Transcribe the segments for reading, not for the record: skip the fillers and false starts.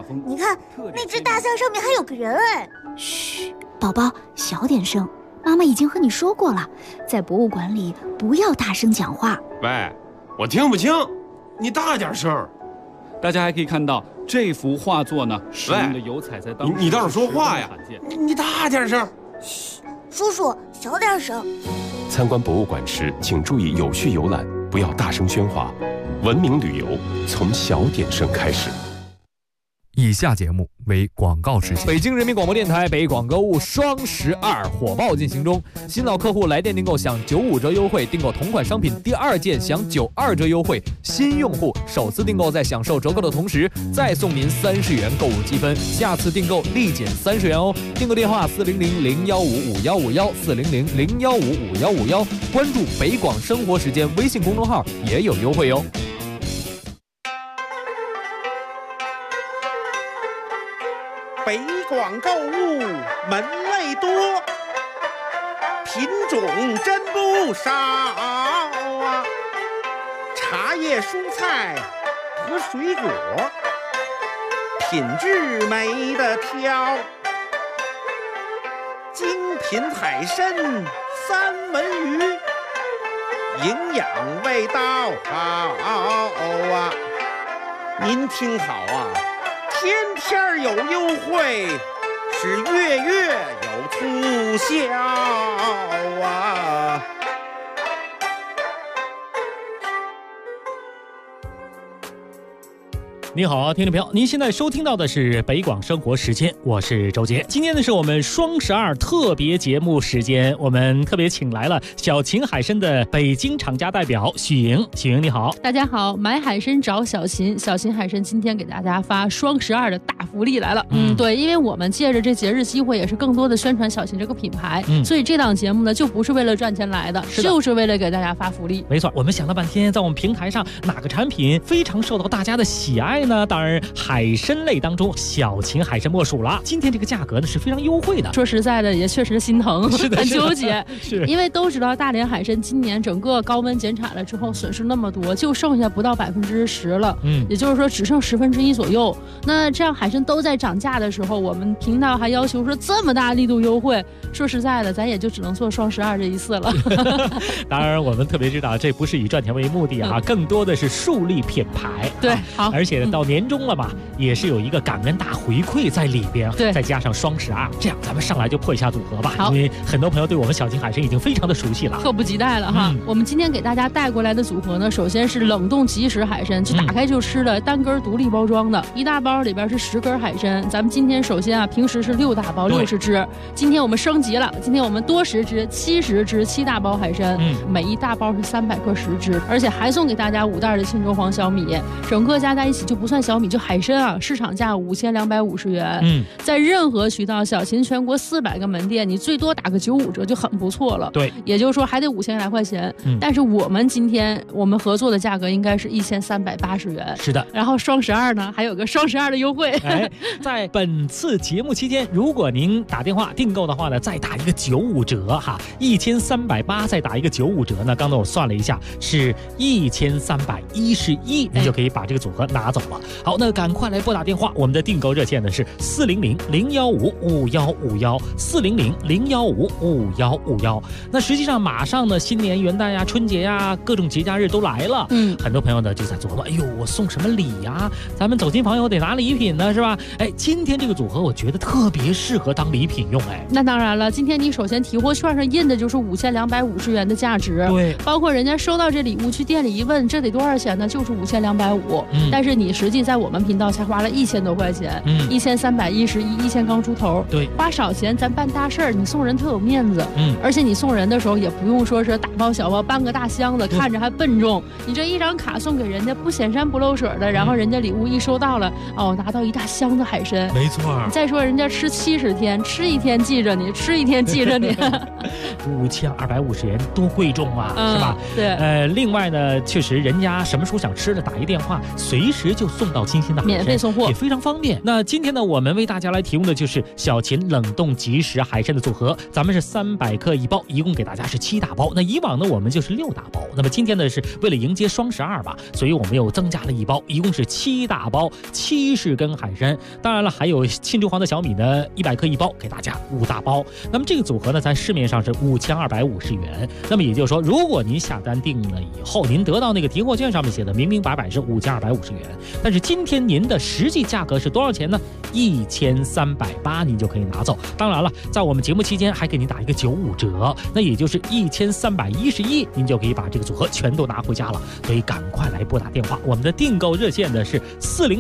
你看那只大象上面还有个人哎。 嘘，宝宝，小点声。妈妈已经和你说过了，在博物馆里不要大声讲话。 喂，我听不清，你大点声。 大家还可以看到这幅画作呢，使用的油彩在当时你倒是说话呀！你大点声。 嘘，叔叔小点声。 参观博物馆时，请注意有序游览，不要大声喧哗。文明旅游从小点声开始。 以下节目为广告时间。 北京人民广播电台北广购物双12火爆进行中，新老客户来电订购享95折优惠，订购同款商品第2件享92折优惠，新用户首次订购在享受折扣的同时，再送您30元购物积分，下次订购立减30元哦。订购电话400-015-5151，400-015-5151，关注北广生活时间微信公众号也有优惠哟。 北广购物门类多，品种真不少啊！茶叶、蔬菜和水果，品质没得挑。精品海参、三文鱼，营养味道好啊！您听好啊！天天有优惠，是月月有促销啊！ 你好，听众朋友，您现在收听到的是北广生活时间，我是周杰。今天呢是我们双12特别节目时间，我们特别请来了小秦海参的北京厂家代表许莹。许莹你好。 大家好，买海参找小秦，小秦海参今天给大家发双12的大福利来了。对，因为我们借着这节日机会，也是更多的宣传小秦这个品牌，所以这档节目呢就不是为了赚钱来的，就是为了给大家发福利。 没错，我们想了半天，在我们平台上哪个产品非常受到大家的喜爱呢？当然海参类当中小秦海参莫属了。今天这个价格呢是非常优惠的， 说实在的也确实心疼，很纠结。 是因为都知道大连海参今年整个高温减产了之后损失那么多，就剩下不到10%了，也就是说只剩1/10左右。那这样海参都在涨价的时候，我们频道还要求说这么大力度优惠，说实在的咱也就只能做双12这一次了。 当然我们特别知道这不是以赚钱为目的啊，更多的是树立品牌。 对，好， 而且到年终了嘛，也是有一个感恩大回馈在里边， 对， 再加上双12，这样咱们上来就破一下组合吧。 好， 因为很多朋友对我们小秦海参已经非常的熟悉了， 迫不及待了哈。我们今天给大家带过来的组合呢，首先是冷冻即食海参，就打开就吃的，单根独立包装的，一大包里边是10根海参。咱们今天首先啊，平时是6大包60只，今天我们升级了，今天我们多10只70只7大包海参，每一大包是300克10只，而且还送给大家5袋的沁州黄小米，整个加在一起就不算小米，就海参啊，市场价5250元。在任何渠道，小秦全国400个门店，你最多打个95折就很不错了。 对， 也就是说还得5000来块钱。但是我们今天我们合作的价格应该是1380元。 是的， 然后双12呢，还有个双12的优惠。 在本次节目期间，如果您打电话订购的话呢，再打一个95折哈，1380再打一个95折呢，刚才我算了一下是1311，您就可以把这个组合拿走了。好，那赶快来拨打电话，我们的订购热线呢是400-015-5151，400-015-5151。那实际上马上呢，新年元旦呀、春节呀，各种节假日都来了。很多朋友呢就在琢磨，哎呦，我送什么礼呀？咱们走亲访友得拿礼品呢，是吧？今天这个组合我觉得特别适合当礼品用。 那当然了，今天你首先提货券上印的就是5250元的价值， 对， 包括人家收到这礼物去店里一问，这得多少钱呢？就是5250，但是你实际在我们频道才花了1000多块钱，1311，1000刚出头， 对， 花少钱咱办大事儿，你送人特有面子，而且你送人的时候也不用说是大包小包搬个大箱子，看着还笨重，你这一张卡送给人家不显山不漏水的，然后人家礼物一收到了，拿到一大箱子海参， 没错。 再说人家吃70天，吃一天记着你，吃一天记着你 ，5250元多贵重啊，是吧？ 对， 另外呢，确实人家什么时候想吃的打一电话，随时就送到新鲜的海参， 免费送货， 也非常方便。那今天呢，我们为大家来提供的就是小秦冷冻即食海参的组合，咱们是300克一包，一共给大家是7大包。那以往呢，我们就是6大包。那么今天呢，是为了迎接双12吧，所以我们又增加了一包，一共是7大包70根海参。当然了，还有沁珠黄的小米呢，100克一包，给大家5大包。那么这个组合呢，在市面上是5250元。那么也就是说，如果您下单定了以后，您得到那个提货券上面写的明明白白是5250元，但是今天您的实际价格是多少钱呢？1380，您就可以拿走。当然了，在我们节目期间还给您打一个95折，那也就是1311，您就可以把这个组合全都拿回家了。所以赶快来拨打电话，我们的订购热线的是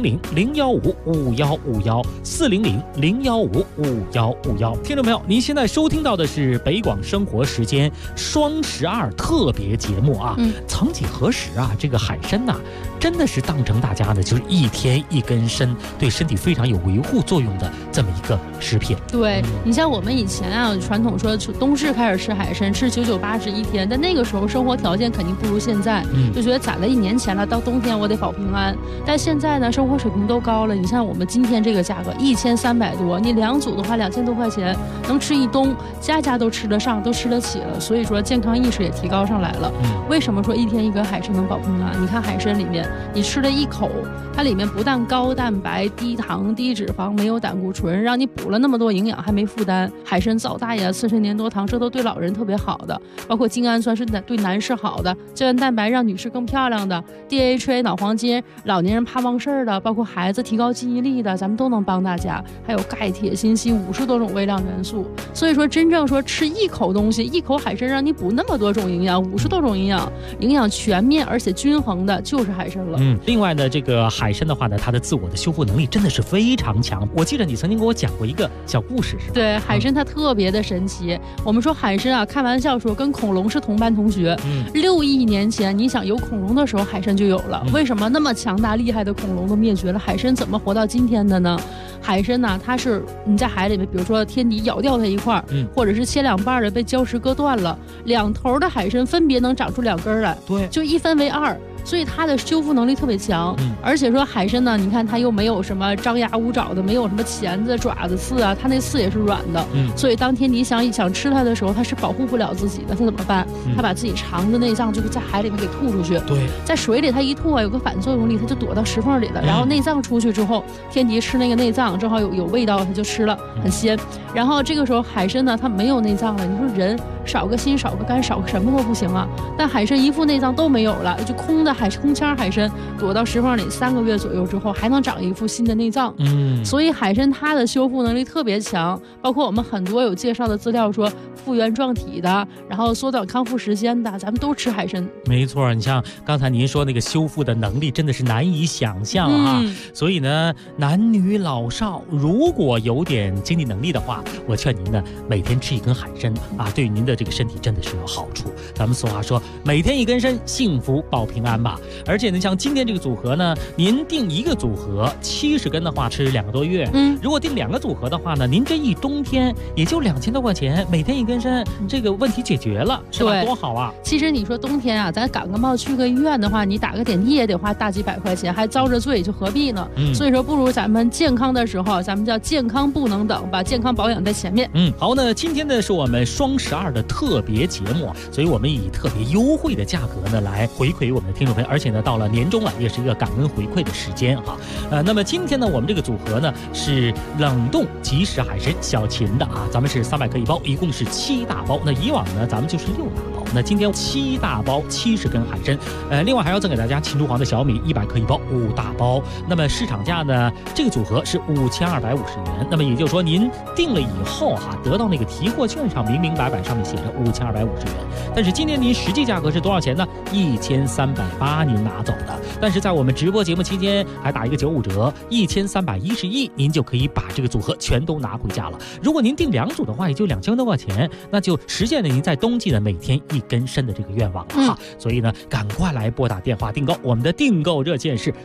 400-015-5151，400-015-5151。听众朋友，您现在收听到的是北广生活时间双12特别节目啊。曾几何时啊，这个海参呐，真的是当成大家呢就是一天一根参，对身体非常有维护作用的这么一个食品。 对，你像我们以前啊，传统说冬至开始吃海参，吃998一天，但那个时候生活条件肯定不如现在，就觉得攒了1年钱了，到冬天我得保平安。但现在呢，生活水平都高了，你像我们今天这个价格1300多，你2组的话2000多块钱，能吃一冬，家家都吃得上，都吃得起了。所以说健康意识也提高上来了。为什么说一天一根海参能保平安？你看海参里面，你吃了一口，它里面不但高蛋白、低糖、低脂肪，没有胆固醇，让你补了那么多营养还没负担。海参皂大呀、刺参粘多糖，这都对老人特别好的。包括精氨酸是对男士好的，胶原蛋白让女士更漂亮的， DHA 脑黄金，老年人怕忘事儿的，包括孩子提高记忆力的，咱们都能帮大家。还有钙、铁、锌、硒50多种微量元素。所以说真正说吃一口东西，一口海参让你补那么多种营养，50多种营养，营养全面而且均衡的就是海参了。 另外呢，这个海参的话呢，它的自我的修复能力真的是非常强。我记得你曾经给我讲过一个小故事，是吧？ 对，海参它特别的神奇。我们说海参啊，开玩笑说跟恐龙是同班同学。6亿年前，你想有恐龙的时候，海参就有了。为什么那么强大厉害的恐龙都灭绝了，海参怎么活到今天的呢？海参呢，它是你在海里面，比如说天敌咬掉它一块，或者是切2半的被礁石割断了，2头的海参分别能长出2根来，对，就一分为2。所以它的修复能力特别强，而且说海参呢，你看它又没有什么张牙舞爪的，没有什么钳子、爪子、刺啊，它那刺也是软的，所以当天敌想吃它的时候，它是保护不了自己的，它怎么办？它把自己肠子内脏就在海里面给吐出去，对，在水里它一吐啊，有个反作用力，它就躲到石缝里了，然后内脏出去之后，天敌吃那个内脏，正好有味道，它就吃了，很鲜。然后这个时候海参呢，它没有内脏了，你说人少个心少个肝少个什么都不行啊，但海参一副内脏都没有了，就空腔海参躲到石缝里3个月左右之后，还能长一副新的内脏。所以海参它的修复能力特别强，包括我们很多有介绍的资料说复原状体的，然后缩短康复时间的，咱们都吃海参。 没错，你像刚才您说那个修复的能力真的是难以想象啊。所以呢，男女老少如果有点经济能力的话，我劝您呢每天吃1根海参啊，对于您的这个身体真的是有好处。咱们俗话说，每天1根参，幸福保平安吧。而且呢，像今天这个组合呢，您订1个组合70根的话，吃2个多月。如果订2个组合的话呢，您这一冬天也就2000多块钱，每天1根参，这个问题解决了，是吧？多好啊！ 其实你说冬天啊，咱感个冒去个医院的话，你打个点滴也得花大几百块钱，还遭着罪，就何必呢？所以说，不如咱们健康的时候，咱们叫健康不能等，把健康保养在前面。 好，那今天呢是我们双12的特别节目，所以我们以特别优惠的价格呢来回馈我们的听众朋友，而且呢到了年终了，也是一个感恩回馈的时间哈。那么今天呢，我们这个组合呢是冷冻即食海参小秦的啊，咱们是300克一包，一共是7大包。那以往呢，咱们就是6大包，那今天7大包70根海参，另外还要赠给大家沁珠黄的小米100克一包，5大包。那么市场价呢，这个组合是5250元。那么也就是说，您订了以后哈，得到那个提货券上明明白白上面写着5250元，但是今天您实际价格是多少钱呢？1380您拿走的。但是在我们直播节目期间还打一个95折，1311，您就可以把这个组合全都拿回家了。如果您订2组的话，也就2000多块钱，那就实现了您在冬季的每天1 一根参的这个愿望了哈。所以呢，赶快来拨打电话订购，我们的订购热线是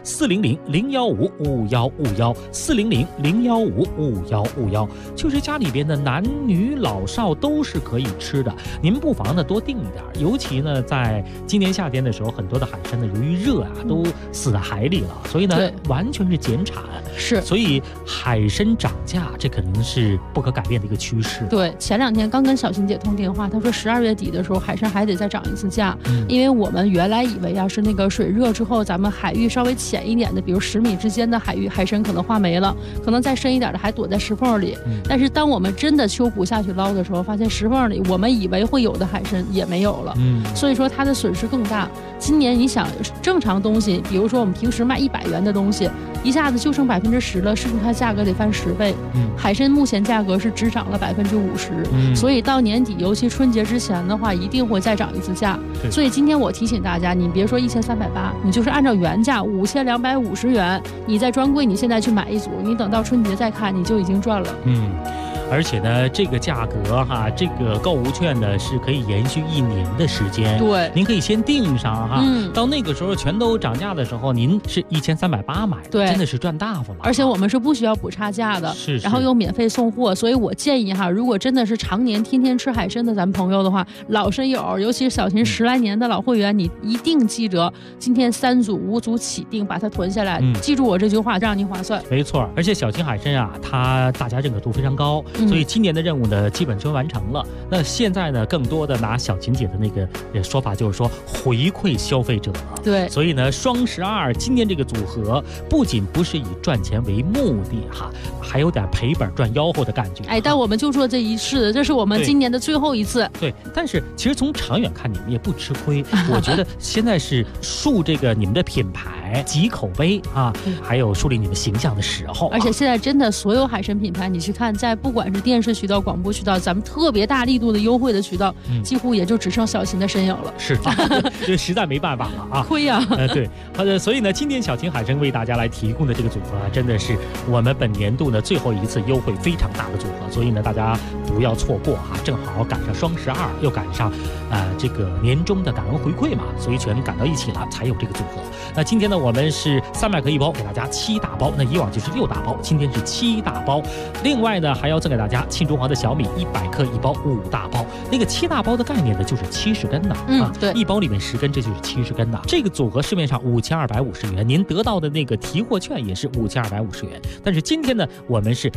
400-015-515，400-015-515，就是家里边的男女老少都是可以吃的。您不妨呢多订一点，尤其呢在今年夏天的时候，很多的海参呢由于热啊都死在海里了，所以呢完全是减产。 是， 所以海参涨价，这肯定是不可改变的一个趋势。 对，前2天刚跟小琴姐通电话，她说12月底的时候海参还得再涨一次价，因为我们原来以为啊是那个水热之后，咱们海域稍微浅一点的，比如10米之间的海域海参可能化没了，可能再深一点的还躲在石缝里。但是当我们真的秋捕下去捞的时候，发现石缝里我们以为会有的海参也没有了，所以说它的损失更大。今年你想正常东西，比如说我们平时卖100元的东西，一下子就剩10%了，是不是它价格得翻10倍？海参目前价格是只涨了50%，所以到年底，尤其春节之前的话，一定会再涨一次价。所以今天我提醒大家，你别说1380，你就是按照原价5250元，你在专柜你现在去买一组，你等到春节再看，你就已经赚了。 而且呢，这个价格哈，这个购物券呢是可以延续1年的时间。 对， 您可以先订上哈，到那个时候全都涨价的时候，您是1380买的， 对， 真的是赚大发了。 而且我们是不需要补差价的， 是， 然后又免费送货。所以我建议哈，如果真的是常年天天吃海参的咱们朋友的话，老参友，尤其是小琴10来年的老会员，你一定记得今天3组5组起订，把它囤下来。记住我这句话，让您划算。 没错，而且小琴海参啊，它大家认可度非常高。所以今年的任务呢，基本就完成了。那现在呢，更多的拿小琴姐的那个说法，就是说回馈消费者。 对， 所以呢，双12今年这个组合不仅不是以赚钱为目的哈，还有点赔本赚吆喝的感觉。 但我们就做这一次，这是我们今年的最后一次。 对，但是其实从长远看，你们也不吃亏。我觉得现在是树这个你们的品牌、集口碑啊，还有树立你们形象的时候。 而且现在真的所有海参品牌，你去看，在不管是电视渠道、广播渠道，咱们特别大力度的优惠的渠道，几乎也就只剩小琴的身影了。 是，这实在没办法了啊， 亏呀。 对，所以呢，今天小琴海参为大家来提供的这个组合，真的是我们本年度呢最后一次优惠非常大的组合，所以呢，大家不要错过哈，正好赶上双12，又赶上这个年终的感恩回馈嘛，所以全赶到一起了，才有这个组合。那今天呢，我们是300克1包，给大家7大包，那以往就是6大包，今天是7大包。另外呢，还要赠给大家庆中华的小米100克1包5大包。那个7大包的概念呢，就是70根的对 ，1包里面10根，这就是70根的。这个组合市面上5250元，您得到的那个提货券也是5250元。但是今天呢，我们是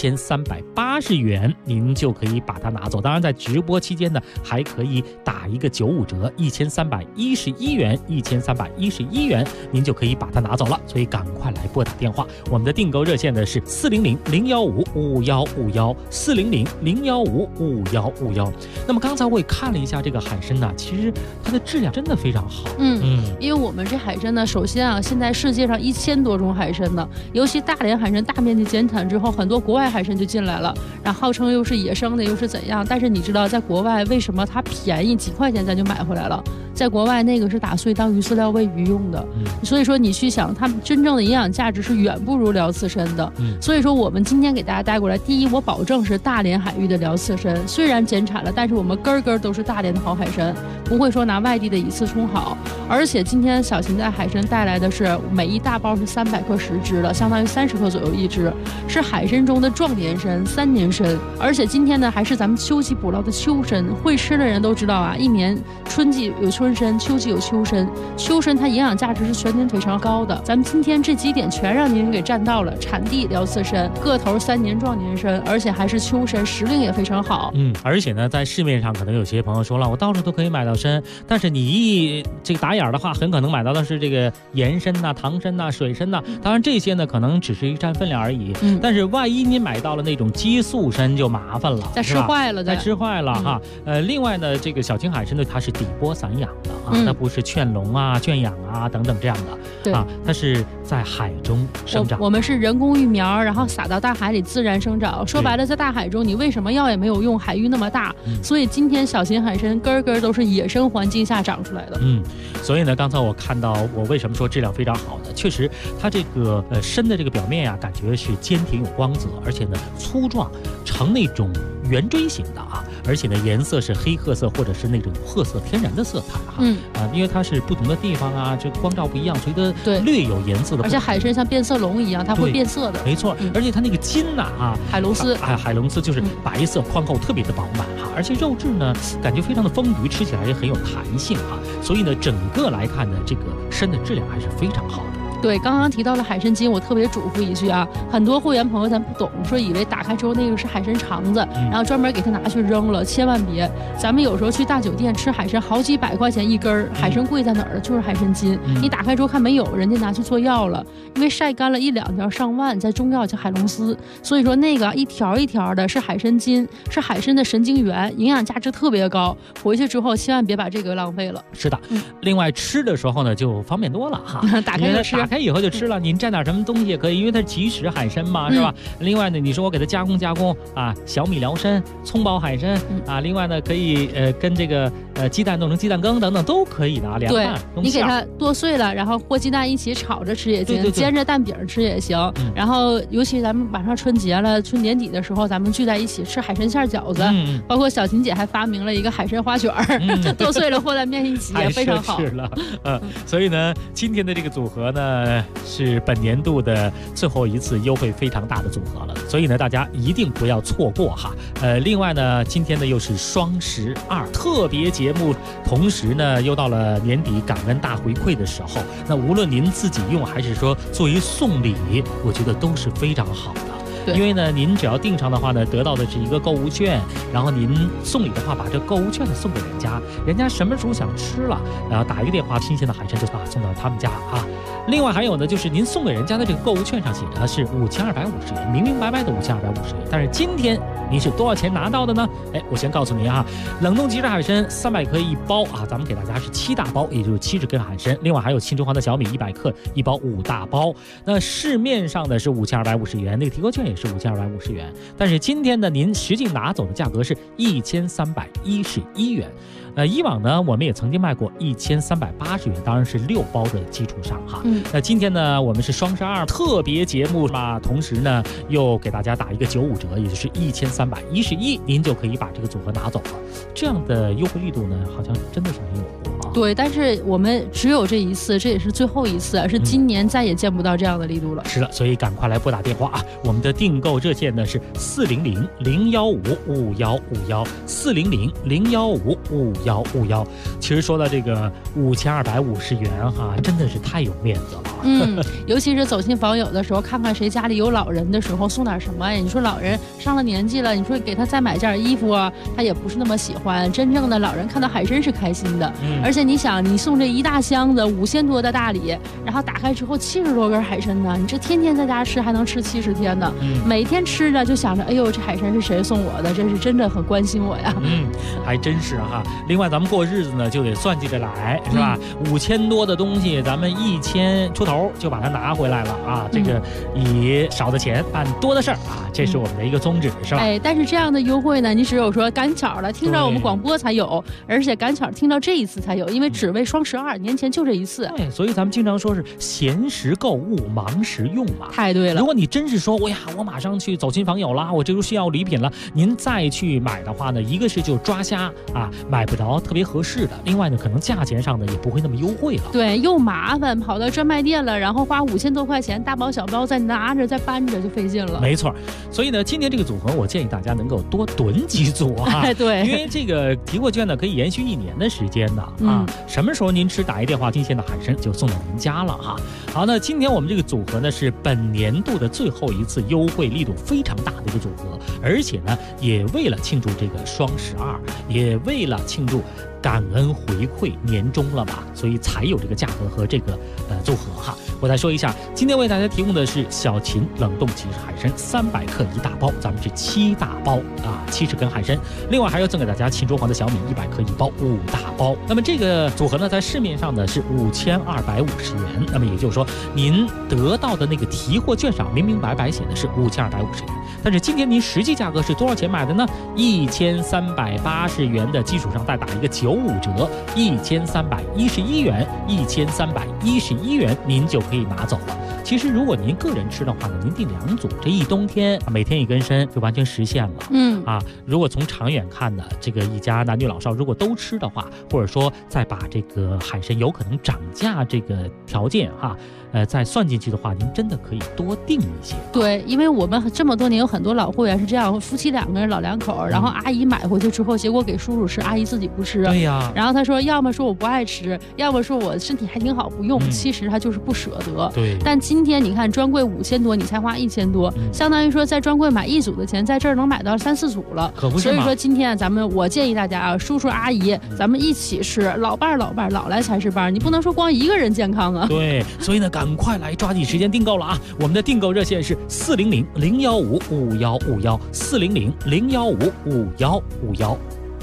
1380元，您就可以把它拿走。当然，在直播期间呢，还可以打一个95折，1311元，1311元，您就可以把它拿走了。所以赶快来拨打电话，我们的订购热线呢是400-015-5151，400-015-5151。那么刚才我也看了一下这个海参呢，其实它的质量真的非常好。 因为我们这海参呢，首先啊，现在世界上1000多种海参呢，尤其大连海参大面积减产之后，很多国外海参就进来了，然后号称又是野生的，又是怎样？但是你知道，在国外为什么它便宜几块钱咱就买回来了？在国外那个是打碎当鱼饲料喂鱼用的，所以说你去想，它真正的营养价值是远不如辽刺参的。所以说我们今天给大家带过来，第一，我保证是大连海域的辽刺参，虽然减产了，但是我们根根都是大连的好海参，不会说拿外地的以次充好。而且今天小琴在海参带来的是每一大包是300克10只的，相当于30克左右一只，是海参中的壮年参、3年参。而且今天呢，还是咱们秋季捕捞的秋参，会吃的人都知道啊，一年春季有春参，秋季有秋参，秋参它营养价值是全年非常高的。咱们今天这几点全让您给占到了，产地辽刺参，个头3年壮年参，而且还是秋参，时令也非常好。 而且呢，在市面上可能有些朋友说了，我到处都可以买到参，但是你这个打眼的话，很可能买到的是这个盐参呐、糖参呐、水参呐。当然这些呢，可能只是一占分量而已。但是万一你买到了那种激素参就麻烦了， 再吃坏了， 再吃坏了哈。另外呢，这个小青海参呢，它是底波散养的啊，它不是圈笼啊、圈养啊等等这样的。 对啊， 它是在海中生长。 我们是人工育苗，然后撒到大海里自然生长。说白了，在大海中你为什么药也没有用，海域那么大，所以今天小型海参根根都是野生环境下长出来的。 所以呢，刚才我看到，我为什么说质量非常好呢？确实，它这个参的这个表面呀，感觉是坚挺有光泽，而且呢粗壮，呈那种圆锥形的啊，而且呢颜色是黑褐色或者是那种褐色天然的色彩哈。因为它是不同的地方啊，这光照不一样，所以它略有颜色的。 而且海参像变色龙一样，它会变色的。 没错，而且它那个筋呐海龙丝海龙丝就是白色宽厚，特别的饱满哈，而且肉质呢感觉非常的丰腴，吃起来也很有弹性哈。所以呢整个来看呢，这个参的质量还是非常好的。 对，刚刚提到了海参筋，我特别嘱咐一句啊，很多会员朋友咱不懂，说以为打开之后那个是海参肠子，然后专门给它拿去扔了，千万别。咱们有时候去大酒店吃海参，好几百块钱一根儿，海参贵在哪儿呢？就是海参筋。你打开之后看没有，人家拿去做药了，因为晒干了1、2条上万，在中药叫海龙丝，所以说那个一条一条的是海参筋，是海参的神经元，营养价值特别高。回去之后千万别把这个浪费了。 是的，另外吃的时候呢就方便多了哈， 打开就吃。 打开以后就吃了，您蘸点什么东西也可以，因为它是即食海参嘛，是吧？另外呢，你说我给它加工啊，小米辽参、葱爆海参啊，另外呢可以跟这个鸡蛋弄成鸡蛋羹等等都可以的啊，凉拌。 你给它剁碎了，然后和鸡蛋一起炒着吃也行，煎着蛋饼吃也行。然后尤其咱们马上春节了，春年底的时候咱们聚在一起吃海参馅饺子，包括小琴姐还发明了一个海参花卷剁碎了和在面一起也非常好。 是了，所以呢，今天的这个组合呢是本年度的最后一次优惠非常大的组合了，所以呢大家一定不要错过哈。另外呢，今天呢又是双12特别节目，同时呢又到了年底感恩大回馈的时候，那无论您自己用还是说作为送礼，我觉得都是非常好的。因为呢，您只要订上的话呢，得到的是一个购物券，然后您送礼的话，把这购物券送给人家，人家什么时候想吃了，然后打一个电话，新鲜的海参就把它送到他们家啊。另外还有呢，就是您送给人家的这个购物券上写着是5250元，明明白白的5250元，但是今天您是多少钱拿到的呢？我先告诉您啊，冷冻即食海参300克1包啊，咱们给大家是7大包，也就是70根海参，另外还有青城黄的小米100克1包5大包。那市面上的是5250元，那个提购券也是5250元，但是今天呢，您实际拿走的价格是1311元。以往呢，我们也曾经卖过1380元，当然是6包的基础上哈。那今天呢，我们是双12特别节目嘛，同时呢又给大家打一个95折，也就是1311，您就可以把这个组合拿走了。这样的优惠力度呢，好像真的是没有过。 对，但是我们只有这一次，这也是最后一次，是今年再也见不到这样的力度了。 是的，所以赶快来拨打电话啊！我们的订购热线呢是400-015-515，400-015-515。其实说到这个5250元哈，真的是太有面子了。 尤其是走亲访友的时候，看看谁家里有老人的时候送点什么呀？你说老人上了年纪了，你说给他再买件衣服啊，他也不是那么喜欢。真正的老人看到海参是开心的，而且你想，你送这一大箱子5000多的大礼，然后打开之后70多根海参呢，你这天天在家吃还能吃70天呢。每天吃着就想着，哎呦，这海参是谁送我的？这是真的很关心我呀。 还真是哈。另外咱们过日子呢就得算计着来，是吧？5000多的东西，咱们1000出头就把它拿回来了啊！这个以少的钱办多的事儿啊，这是我们的一个宗旨，是吧？ 但是这样的优惠呢，你只有说赶巧了听着我们广播才有，而且赶巧听到这一次才有，因为只为双12，年前就这一次。 所以咱们经常说是闲时购物，忙时用嘛。 太对了。 如果你真是说，我马上去走亲访友啦，我这就需要礼品了，您再去买的话呢，一个是就抓瞎啊，买不着特别合适的；另外呢，可能价钱上呢也不会那么优惠了。 对，又麻烦，跑到专卖店了，然后花5000多块钱，大包小包再拿着再搬着就费劲了。 没错，所以呢，今天这个组合我建议大家能够多囤几组啊。 对， 因为这个提货券呢可以延续1年的时间的啊。什么时候您打一电话，新鲜的海参就送到您家了哈。好，那今天我们这个组合呢是本年度的最后一次优惠力度非常大的一个组合，而且呢也为了庆祝这个双12，也为了庆祝感恩回馈年终了吧，所以才有这个价格和这个组合哈。我再说一下，今天为大家提供的是小秦冷冻即食海参300克1大包，咱们是7大包啊，70根海参，另外还要赠给大家秦州黄的小米100克1包5大包。那么这个组合呢，在市面上呢是5250元，那么也就是说，您得到的那个提货券上明明白白写的是5250元，但是今天您实际价格是多少钱买的呢？1380元的基础上再打一个95折，1311元，1311元您就可以拿走了。 其实如果您个人吃的话呢，您订2组，这一冬天每天1根参就完全实现了。如果从长远看呢，这个一家男女老少如果都吃的话，或者说再把这个海参有可能涨价这个条件再算进去的话，您真的可以多订一些。 对，因为我们这么多年有很多老会员是这样，夫妻2个人老2口，然后阿姨买回去之后，结果给叔叔吃，阿姨自己不吃。 对呀。 然后他说，要么说我不爱吃，要么说我身体还挺好不用。其实他就是不舍得。 对。 但今天你看专柜5000多，你才花1000多，相当于说在专柜买1组的钱，在这儿能买到3、4组了。 可不是嘛。 所以说今天我建议大家叔叔阿姨，咱们一起吃，老伴老来才是伴，你不能说光一个人健康啊。 对，所以呢，赶快来抓紧时间订购了啊！我们的订购热线是400-015-5151，400-015-5151。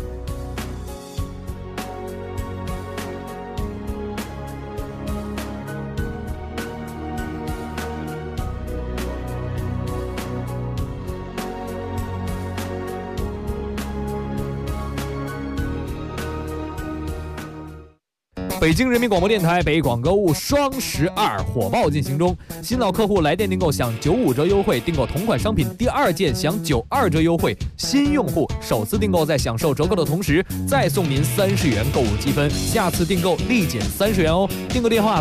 北京人民广播电台北广购物双12火爆进行中，新老客户来电订购享95折优惠，订购同款商品第2件享92折优惠，新用户首次订购在享受折扣的同时，再送您30元购物积分，下次订购立减30元哦。订购电话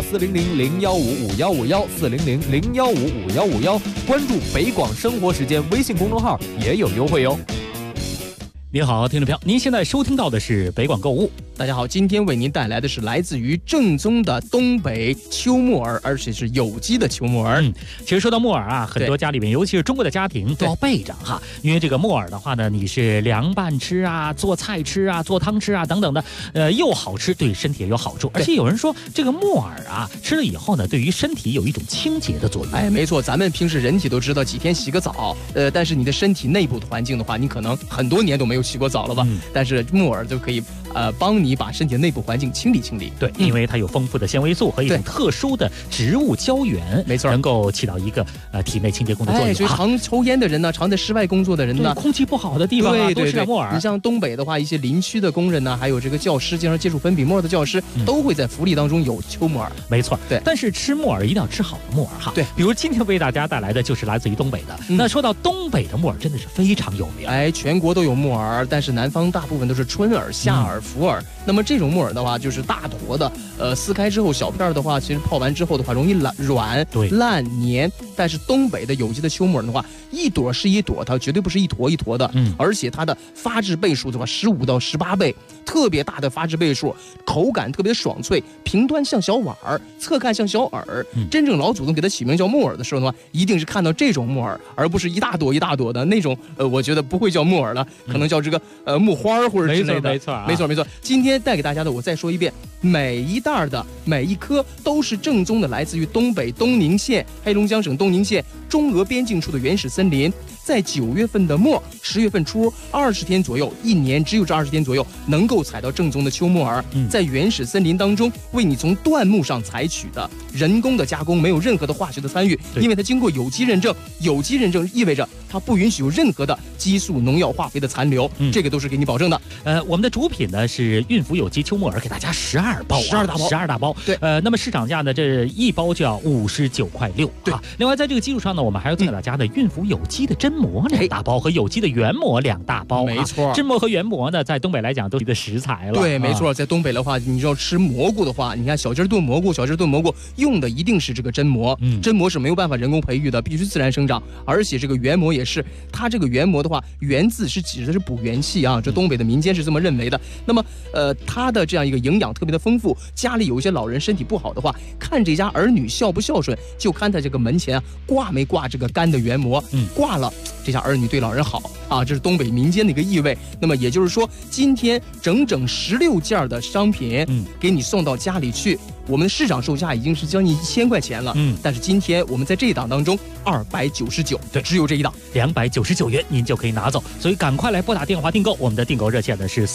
400-015-5151，400-015-5151，关注北广生活时间微信公众号也有优惠哦。 您好，听众朋友，您现在收听到的是北广购物。 大家好，今天为您带来的是来自于正宗的东北秋木耳，而且是有机的秋木耳。 其实说到木耳很多家里面，尤其是中国的家庭都要备着因为这个木耳的话呢，你是凉拌吃做菜吃做汤吃等等的，又好吃，对身体也有好处。而且有人说这个木耳吃了以后呢，对于身体有一种清洁的作用。 哎，没错，咱们平时人体都知道几天洗个澡，但是你的身体内部的环境的话，你可能很多年都没有洗过澡了吧？但是木耳就可以帮你把身体的内部环境清理清理。 对，因为它有丰富的纤维素和一种特殊的植物胶原， 没错， 能够起到一个体内清洁工的作用。 所以常抽烟的人呢，常在室外工作的人呢， 空气不好的地方多吃点木耳。 你像东北的话，一些林区的工人呢，还有这个教师，经常接触粉笔墨的教师，都会在福利当中有秋木耳。 没错， 对。 但是吃木耳一定要吃好的木耳对， 比如今天为大家带来的就是来自于东北的。那说到东北的木耳，真的是非常有名。 全国都有木耳，但是南方大部分都是春耳、夏耳、福耳。那么这种木耳的话，就是大坨的，撕开之后小片的话，其实泡完之后的话容易软、烂、黏。但是东北的有机的秋木耳的话，一朵是一朵，它绝对不是一坨一坨的，而且它的发质倍数的话15到18倍，特别大的发质倍数，口感特别爽脆，平端像小碗儿，侧看像小耳。真正老祖宗给它起名叫木耳的时候的话，一定是看到这种木耳，而不是一大朵一大朵的那种。我觉得不会叫木耳了，可能叫这个木花或者之类的。 没错。 今天带给大家的，我再说一遍，每一袋的每一颗都是正宗的，来自于东北东宁县、黑龙江省东宁县中俄边境处的原始森林。在9月份的末，10月份初，20天左右，一年只有这20天左右能够采到正宗的秋木耳。在原始森林当中，为你从椴木上采取的，人工的加工，没有任何的化学的参与，因为它经过有机认证。有机认证意味着它不允许有任何的激素、农药、化肥的残留，这个都是给你保证的。 我们的主品呢是运福有机秋木耳，给大家12包，12大包。 对， 那么市场价呢，这一包就要59.6块。 对， 另外在这个基础上呢，我们还要给大家的运福有机的真蘑2大包和有机的原蘑2大包。 没错， 真蘑和原蘑呢，在东北来讲都是的食材了。 对，没错，在东北的话，你要吃蘑菇的话，你看小鸡炖蘑菇用的一定是这个真蘑。真蘑是没有办法人工培育的，必须自然生长。而且这个原蘑也是，它这个原蘑的话，原字是指的是补元气这东北的民间是这么认为的。那么它的这样一个营养特别的丰富，家里有一些老人身体不好的话，看这家儿女孝不孝顺，就看他这个门前挂没挂这个干的原蘑。挂了，这家儿女对老人好这是东北民间的一个意味。那么也就是说，今天整16件的商品给你送到家里去，我们的市场售价已经是将近1000块钱了。但是今天我们在这一档当中299，对，只有这一档 299元您就可以拿走。所以赶快来拨打电话订购，我们的订购热线呢是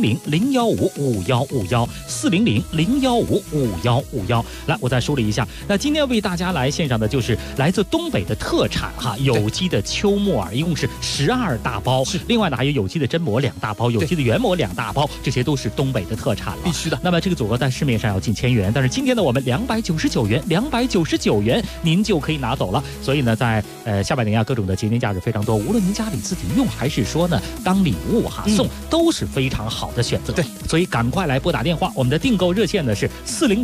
400-015-5151，400-015-5151。来，我再梳理一下，那今天为大家来献上的就是来自东北的特产有机的秋木耳，一共是12大包。另外呢，还有有机的榛蘑2大包，有机的原蘑2大包，这些都是东北的特产了， 必须的。 那么这个组合在市面上要近1000元，但是今天呢，我们299元您就可以拿走了。所以呢，在下半年各种的节年假日非常多，无论您家里自己用还是说呢当礼物送，都是非常好的选择。对，所以赶快来拨打电话，我们的订购热线呢是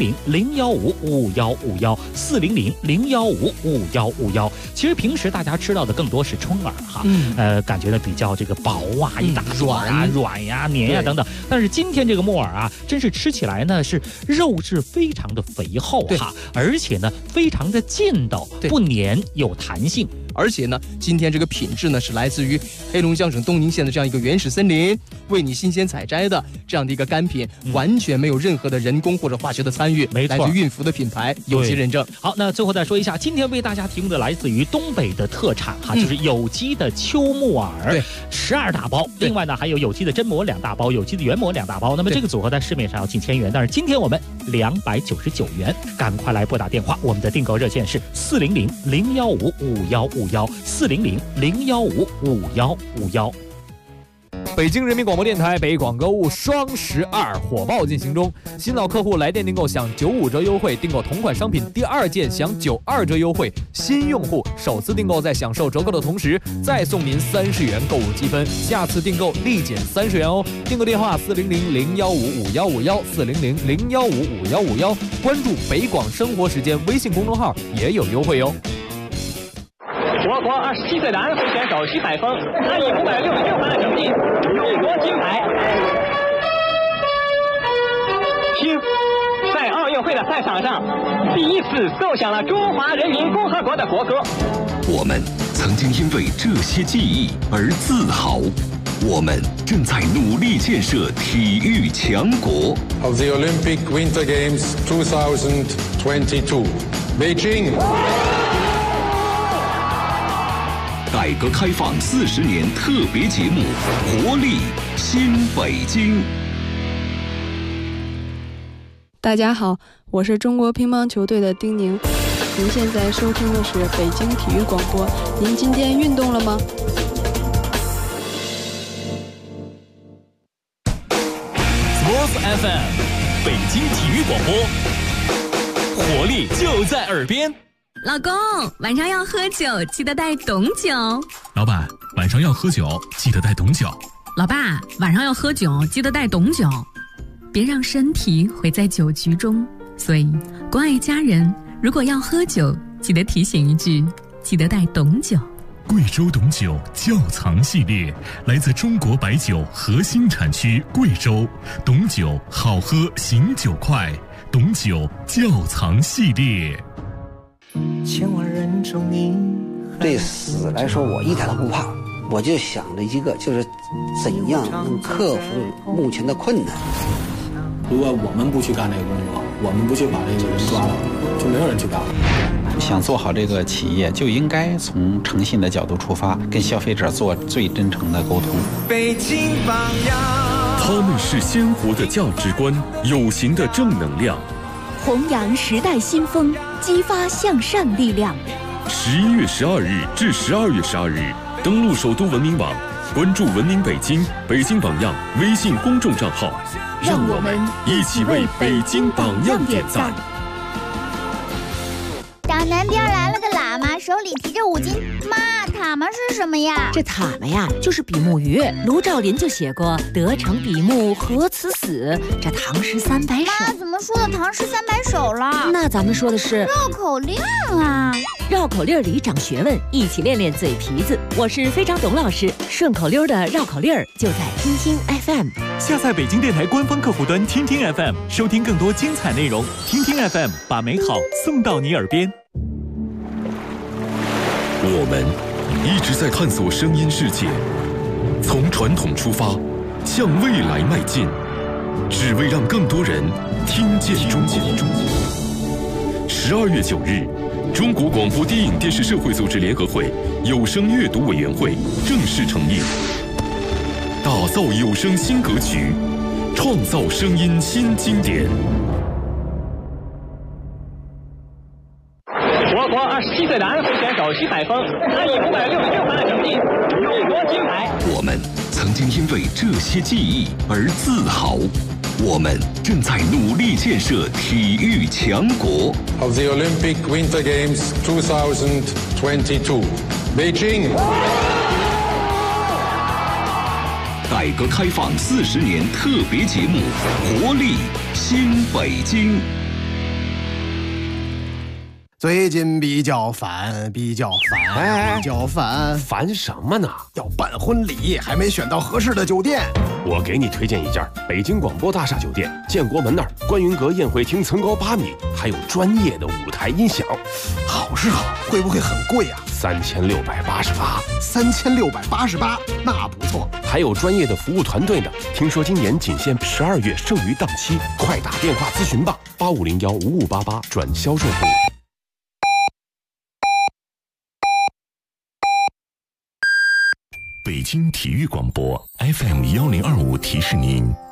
400-015-5151，400-015-5151。其实平时大家吃到的更多是春耳感觉呢比较这个薄啊，一大软呀、黏呀等等。但是今天这个木耳真是吃起来呢是肉质非常的肥厚而且呢非常的劲道，不黏，有弹性。 而且呢，今天这个品质呢是来自于黑龙江省东宁县的这样一个原始森林为你新鲜采摘的这样的一个干品，完全没有任何的人工或者化学的参与， 没错， 来自孕福的品牌，有机认证。 好，那最后再说一下，今天为大家提供的来自于东北的特产就是有机的秋木耳，12大包。另外呢，还有有机的榛蘑2大包，有机的原蘑2大包。那么这个组合在市面上要近1000元，但是今天我们299元，赶快来拨打电话，我们的订购热线是400-015-5151，400-015-5151。 北京人民广播电台北广购物双12火爆进行中，新老客户来电订购享95折优惠，订购同款商品第2件享92折优惠，新用户首次订购在享受折扣的同时再送您30元购物积分，下次订购立减30元哦。订购电话400-015-5151，400-015-5151，关注北广生活时间微信公众号也有优惠哦。 我国27岁的安徽选手徐海峰，他以566分的成绩勇夺金牌。听，在奥运会的赛场上，第一次奏响了中华人民共和国的国歌。 我们曾经因为这些记忆而自豪，我们正在努力建设体育强国。 Of the Olympic Winter Games 2022, Beijing。 改革开放40年特别节目《活力新北京》。 大家好，我是中国乒乓球队的丁宁。您现在收听的是北京体育广播。您今天运动了吗 ？Sports FM， 北京体育广播，活力就在耳边。 老公，晚上要喝酒，记得带董酒。 老板，晚上要喝酒，记得带董酒。 老爸，晚上要喝酒，记得带董酒。别让身体毁在酒局中。所以，关爱家人，如果要喝酒，记得提醒一句，记得带董酒。 贵州董酒窖藏系列，来自中国白酒核心产区贵州，董酒好喝，醒酒快，董酒窖藏系列。 对死来说，我一点都不怕，我就想着一个，就是怎样能克服目前的困难。 如果我们不去干这个工作，我们不去把这个人抓了，就没有人去干了。 想做好这个企业，就应该从诚信的角度出发，跟消费者做最真诚的沟通。 北京榜样， 他们是鲜活的价值观，有形的正能量， 弘扬时代新风，激发向善力量。 11月12日至12月12日，登录首都文明网，关注文明北京、北京榜样微信公众账号，让我们一起为北京榜样点赞。 小南边来了个喇嘛，手里提着5斤。妈，塔嘛是什么呀？ 这塔嘛呀，就是比目鱼。卢照邻就写过“得成比目，何辞死”。这唐诗300首。 妈，怎么说的唐诗300首了？ 那咱们说的是绕口令啊！ 绕口令里长学问，一起练练嘴皮子。我是非常董老师，顺口溜的绕口令就在听听 FM。 下载北京电台官方客户端听听 FM， 收听更多精彩内容。听听 FM， 把美好送到你耳边。 我们一直在探索声音世界，从传统出发，向未来迈进，只为让更多人听见中国。12月9日，中国广播电影电视社会组织联合会有声阅读委员会正式成立，打造有声新格局，创造声音新经典。 我国27岁的安徽选手徐海峰，他以566分的成绩我们曾经因为这些记忆而自豪。我们正在努力建设体育强国。 Of the Olympic Winter Games 2022, Beijing. 改革开放40年特别节目《活力新北京》。 最近比较烦， 烦什么呢？ 要办婚礼，还没选到合适的酒店。 我给你推荐一家北京广播大厦酒店，建国门那儿观云阁宴会厅层高8米，还有专业的舞台音响。 好是好，会不会很贵啊 ？3688。 3688，那不错。 还有专业的服务团队呢。听说今年仅限12月剩余档期，快打电话咨询吧，85015588转销售部。 北京体育广播 FM1025提示您，